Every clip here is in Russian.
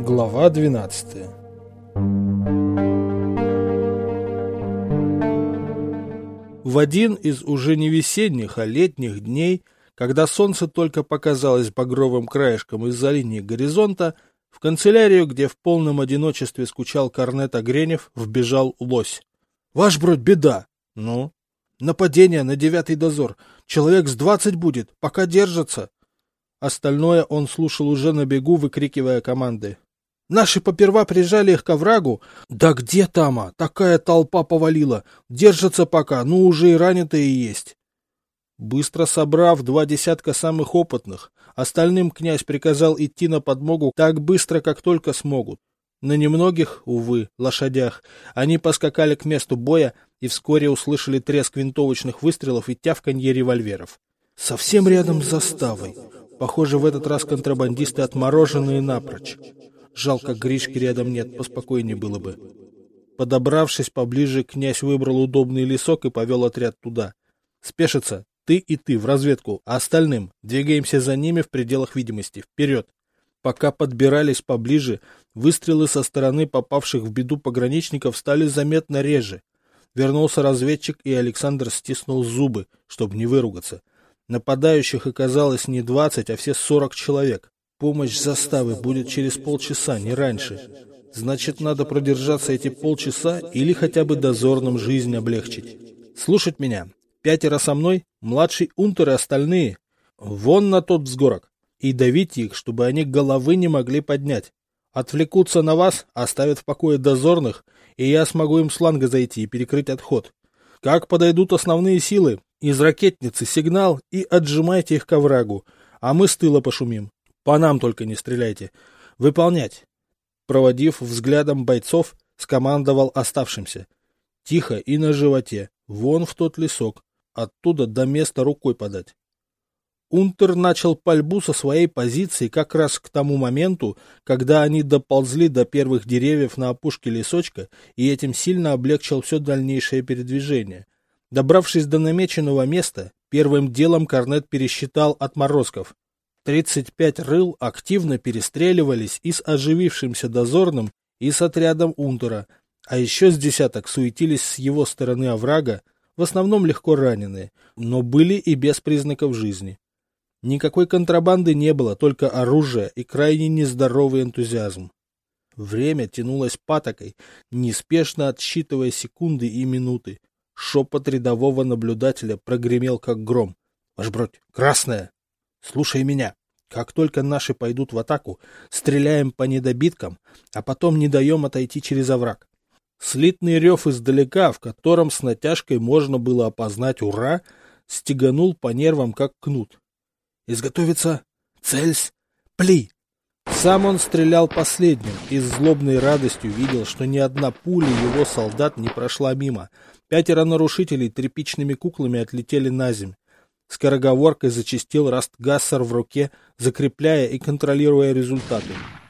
Глава 12. В один из уже не весенних, а летних дней, когда солнце только показалось багровым краешком из-за линии горизонта, в канцелярию, где в полном одиночестве скучал корнет Огренев, вбежал лось. — Ваш бродь, беда! — Ну? — Нападение на 9-й дозор. Человек с 20 будет, пока держатся. Остальное он слушал уже на бегу, выкрикивая команды. Наши поперва прижали их к оврагу. Да где там, такая толпа повалила. Держатся пока, ну уже и ранятые есть. Быстро собрав 2 десятка самых опытных, остальным князь приказал идти на подмогу так быстро, как только смогут. На немногих, увы, лошадях они поскакали к месту боя и вскоре услышали треск винтовочных выстрелов и тявканье револьверов. Совсем рядом с заставой. Похоже, в этот раз контрабандисты отмороженные напрочь. Жалко, Гришки рядом нет, поспокойнее было бы. Подобравшись поближе, князь выбрал удобный лесок и повел отряд туда. Спешится, ты и ты в разведку, а остальным двигаемся за ними в пределах видимости. Вперед! Пока подбирались поближе, выстрелы со стороны попавших в беду пограничников стали заметно реже. Вернулся разведчик, и Александр стиснул зубы, чтобы не выругаться. Нападающих оказалось не 20, а все 40 человек. Помощь заставы будет через полчаса, не раньше. Значит, надо продержаться эти полчаса или хотя бы дозорным жизнь облегчить. Слушать меня. 5 со мной, младший унтер и остальные. Вон на тот взгорок. И давите их, чтобы они головы не могли поднять. Отвлекутся на вас, оставят в покое дозорных, и я смогу им с фланга зайти и перекрыть отход. Как подойдут основные силы, из ракетницы сигнал и отжимайте их к оврагу, а мы с тыла пошумим. По нам только не стреляйте. Выполнять. Проводив взглядом бойцов, скомандовал оставшимся. Тихо и на животе. Вон в тот лесок. Оттуда до места рукой подать. Унтер начал пальбу со своей позиции как раз к тому моменту, когда они доползли до первых деревьев на опушке лесочка, и этим сильно облегчил все дальнейшее передвижение. Добравшись до намеченного места, первым делом корнет пересчитал отморозков. 35 рыл активно перестреливались и с оживившимся дозорным, и с отрядом унтера, а еще с десяток суетились с его стороны оврага, в основном легко раненые, но были и без признаков жизни. Никакой контрабанды не было, только оружие и крайне нездоровый энтузиазм. Время тянулось патокой, неспешно отсчитывая секунды и минуты. Шепот рядового наблюдателя прогремел как гром. — Ваш бродь, красная! Слушай меня. Как только наши пойдут в атаку, стреляем по недобиткам, а потом не даем отойти через овраг. Слитный рев издалека, в котором с натяжкой можно было опознать «Ура!», стеганул по нервам, как кнут. Изготовиться, цельсь, пли! Сам он стрелял последним и с злобной радостью видел, что ни одна пуля его солдат не прошла мимо. 5 нарушителей тряпичными куклами отлетели наземь. Скороговоркой зачастил Растгассер в руке, закрепляя и контролируя результаты.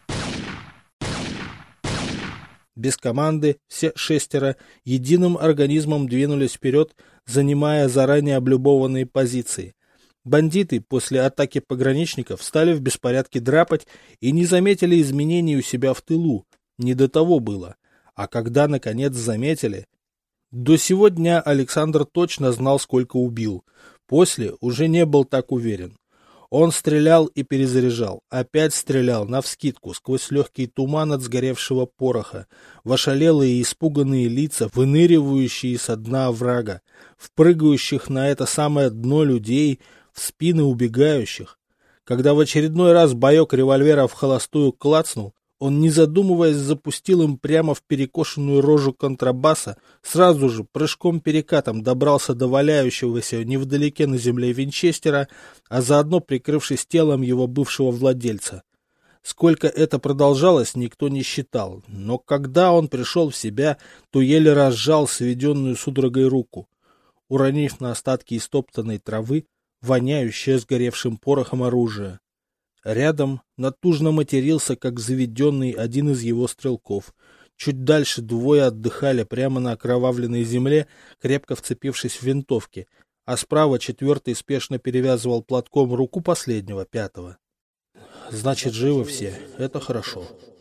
Без команды все 6 единым организмом двинулись вперед, занимая заранее облюбованные позиции. Бандиты после атаки пограничников стали в беспорядке драпать и не заметили изменений у себя в тылу. Не до того было. А когда, наконец, заметили... До сего дня Александр точно знал, сколько убил. После уже не был так уверен. Он стрелял и перезаряжал. Опять стрелял навскидку, сквозь легкий туман от сгоревшего пороха, в ошалелые и испуганные лица, выныривающие со дна оврага, в прыгающих на это самое дно людей, в спины убегающих. Когда в очередной раз боек револьвера в холостую клацнул, он, не задумываясь, запустил им прямо в перекошенную рожу контрабаса, сразу же прыжком-перекатом добрался до валяющегося невдалеке на земле винчестера, а заодно прикрывшись телом его бывшего владельца. Сколько это продолжалось, никто не считал, но когда он пришел в себя, то еле разжал сведенную судорогой руку. Уронив на остатки истоптанной травы, воняющее сгоревшим порохом оружие. Рядом натужно матерился, как заведенный, один из его стрелков. Чуть дальше 2 отдыхали прямо на окровавленной земле, крепко вцепившись в винтовки, а справа 4 спешно перевязывал платком руку последнего, 5. Значит, живы все. Это хорошо.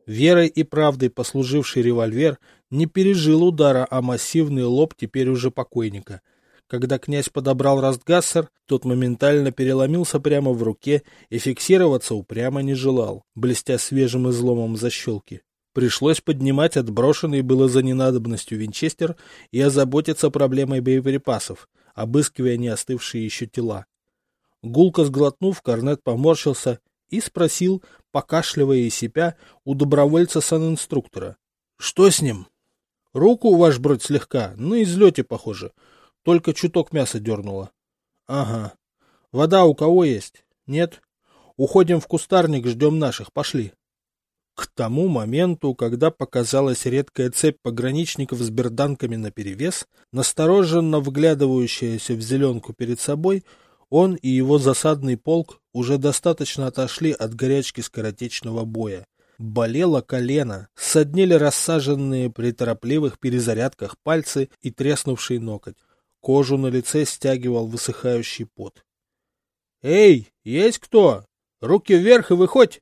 Верой и правдой послуживший револьвер не пережил удара о массивный лоб теперь уже покойника. Когда князь подобрал растгассер, тот моментально переломился прямо в руке и фиксироваться упрямо не желал, блестя свежим изломом защелки. Пришлось поднимать отброшенный было за ненадобностью винчестер и озаботиться проблемой боеприпасов, обыскивая не остывшие еще тела. Гулко сглотнув, корнет поморщился и спросил, покашливая и сипя, у добровольца-санинструктора. — Что с ним? — Руку, ваш бродь, слегка, на излете, похоже. Только чуток мяса дернуло. — Ага. Вода у кого есть? Нет? Уходим в кустарник, ждем наших. Пошли. К тому моменту, когда показалась редкая цепь пограничников с берданками наперевес, настороженно вглядывающаяся в зеленку перед собой, он и его засадный полк уже достаточно отошли от горячки скоротечного боя. Болело колено, соднили рассаженные при торопливых перезарядках пальцы и треснувший ноготь. Кожу на лице стягивал высыхающий пот. — Эй, есть кто? Руки вверх и выходь!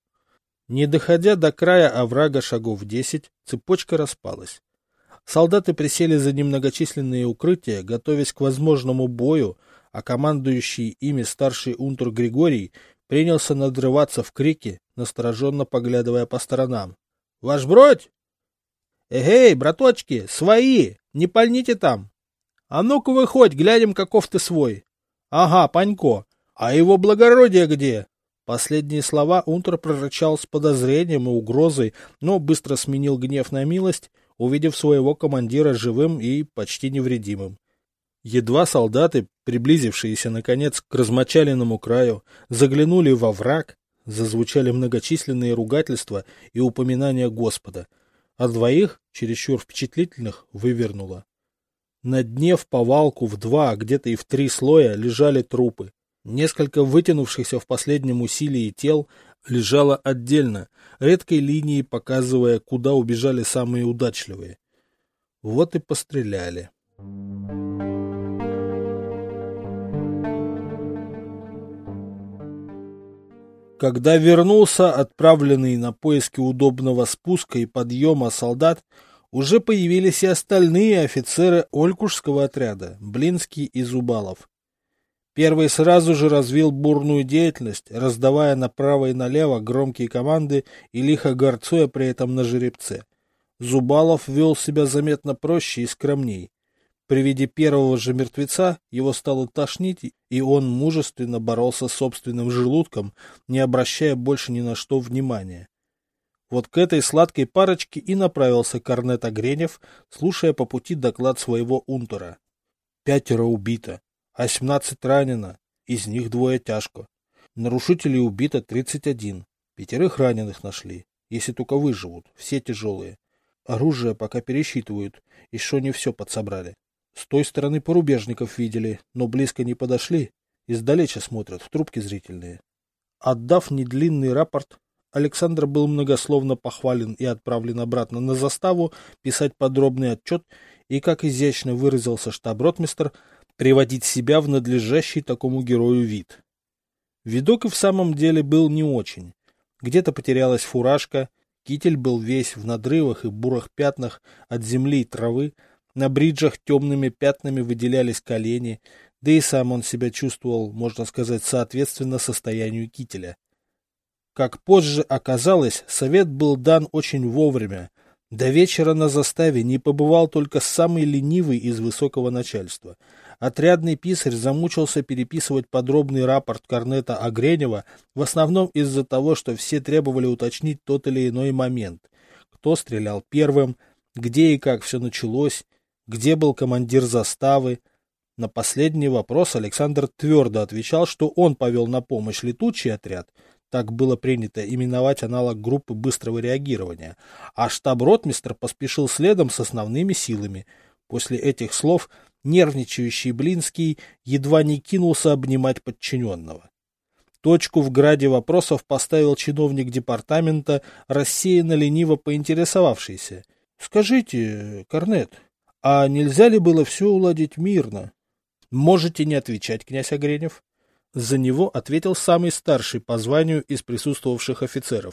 Не доходя до края оврага шагов 10, цепочка распалась. Солдаты присели за немногочисленные укрытия, готовясь к возможному бою, а командующий ими старший унтер Григорий принялся надрываться в крике, настороженно поглядывая по сторонам. — Ваш бродь! — Эгей, браточки, свои! Не пальните там! А ну-ка выходь, глянем, каков ты свой! — Ага, Панько! А его благородие где? Последние слова унтер прорычал с подозрением и угрозой, но быстро сменил гнев на милость, увидев своего командира живым и почти невредимым. Едва солдаты, приблизившиеся, наконец, к размочаленному краю, заглянули во враг, зазвучали многочисленные ругательства и упоминания Господа, а двоих, чересчур впечатлительных, вывернуло. На дне в повалку в 2, а где-то и в 3 слоя лежали трупы. Несколько вытянувшихся в последнем усилии тел лежало отдельно, редкой линией показывая, куда убежали самые удачливые. Вот и постреляли. Когда вернулся отправленный на поиски удобного спуска и подъема солдат, уже появились и остальные офицеры Олькушского отряда, Блинский и Зубалов. Первый сразу же развил бурную деятельность, раздавая направо и налево громкие команды и лихо горцуя при этом на жеребце. Зубалов вел себя заметно проще и скромней. При виде первого же мертвеца его стало тошнить, и он мужественно боролся с собственным желудком, не обращая больше ни на что внимания. Вот к этой сладкой парочке и направился корнет Огренев, слушая по пути доклад своего унтера. 5 убито, а 17 ранено, из них 2 тяжко. Нарушителей убито 31, 5 раненых нашли, если только выживут, все тяжелые. Оружие пока пересчитывают, еще не все подсобрали. С той стороны порубежников видели, но близко не подошли, издалеча смотрят, в трубки зрительные. Отдав недлинный рапорт, Александр был многословно похвален и отправлен обратно на заставу писать подробный отчет и, как изящно выразился штаб-ротмистр, приводить себя в надлежащий такому герою вид. Видок и в самом деле был не очень. Где-то потерялась фуражка, китель был весь в надрывах и бурых пятнах от земли и травы, на бриджах темными пятнами выделялись колени, да и сам он себя чувствовал, можно сказать, соответственно состоянию кителя. Как позже оказалось, совет был дан очень вовремя. До вечера на заставе не побывал только самый ленивый из высокого начальства. Отрядный писарь замучился переписывать подробный рапорт корнета Огренева, в основном из-за того, что все требовали уточнить тот или иной момент. Кто стрелял первым, где и как все началось, где был командир заставы. На последний вопрос Александр твердо отвечал, что он повел на помощь летучий отряд, так было принято именовать аналог группы быстрого реагирования, а штаб-ротмистр поспешил следом с основными силами. После этих слов нервничающий Блинский едва не кинулся обнимать подчиненного. Точку в граде вопросов поставил чиновник департамента, рассеянно лениво поинтересовавшийся. — Скажите, корнет, а нельзя ли было все уладить мирно? — Можете не отвечать, князь Огренев. За него ответил самый старший по званию из присутствовавших офицеров.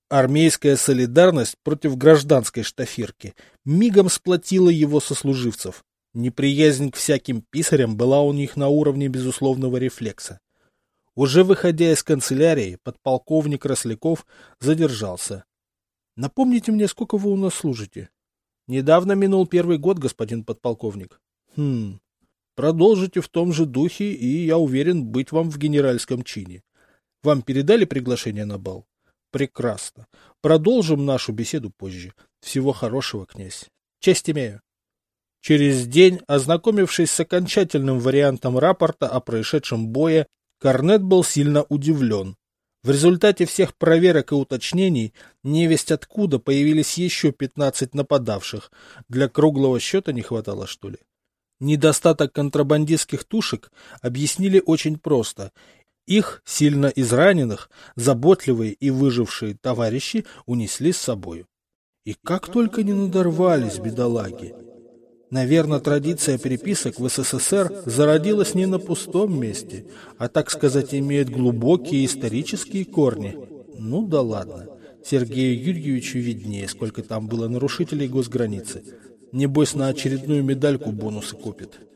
Армейская солидарность против гражданской штафирки мигом сплотила его сослуживцев. Неприязнь к всяким писарям была у них на уровне безусловного рефлекса. Уже выходя из канцелярии, подполковник Росляков задержался. — Напомните мне, сколько вы у нас служите? — Недавно минул 1-й год, господин подполковник. — Продолжите в том же духе, и я уверен быть вам в генеральском чине. Вам передали приглашение на бал? — Прекрасно. Продолжим нашу беседу позже. Всего хорошего, князь. Честь имею. Через день, ознакомившись с окончательным вариантом рапорта о происшедшем бое, корнет был сильно удивлен. В результате всех проверок и уточнений невесть откуда появились еще 15 нападавших. Для круглого счета не хватало, что ли? Недостаток контрабандистских тушек объяснили очень просто. Их, сильно израненных, заботливые и выжившие товарищи унесли с собою. И как только не надорвались бедолаги! Наверное, традиция переписок в СССР зародилась не на пустом месте, а, так сказать, имеет глубокие исторические корни. Ну да ладно. Сергею Юрьевичу виднее, сколько там было нарушителей госграницы. Небось, на очередную медальку бонусы копит.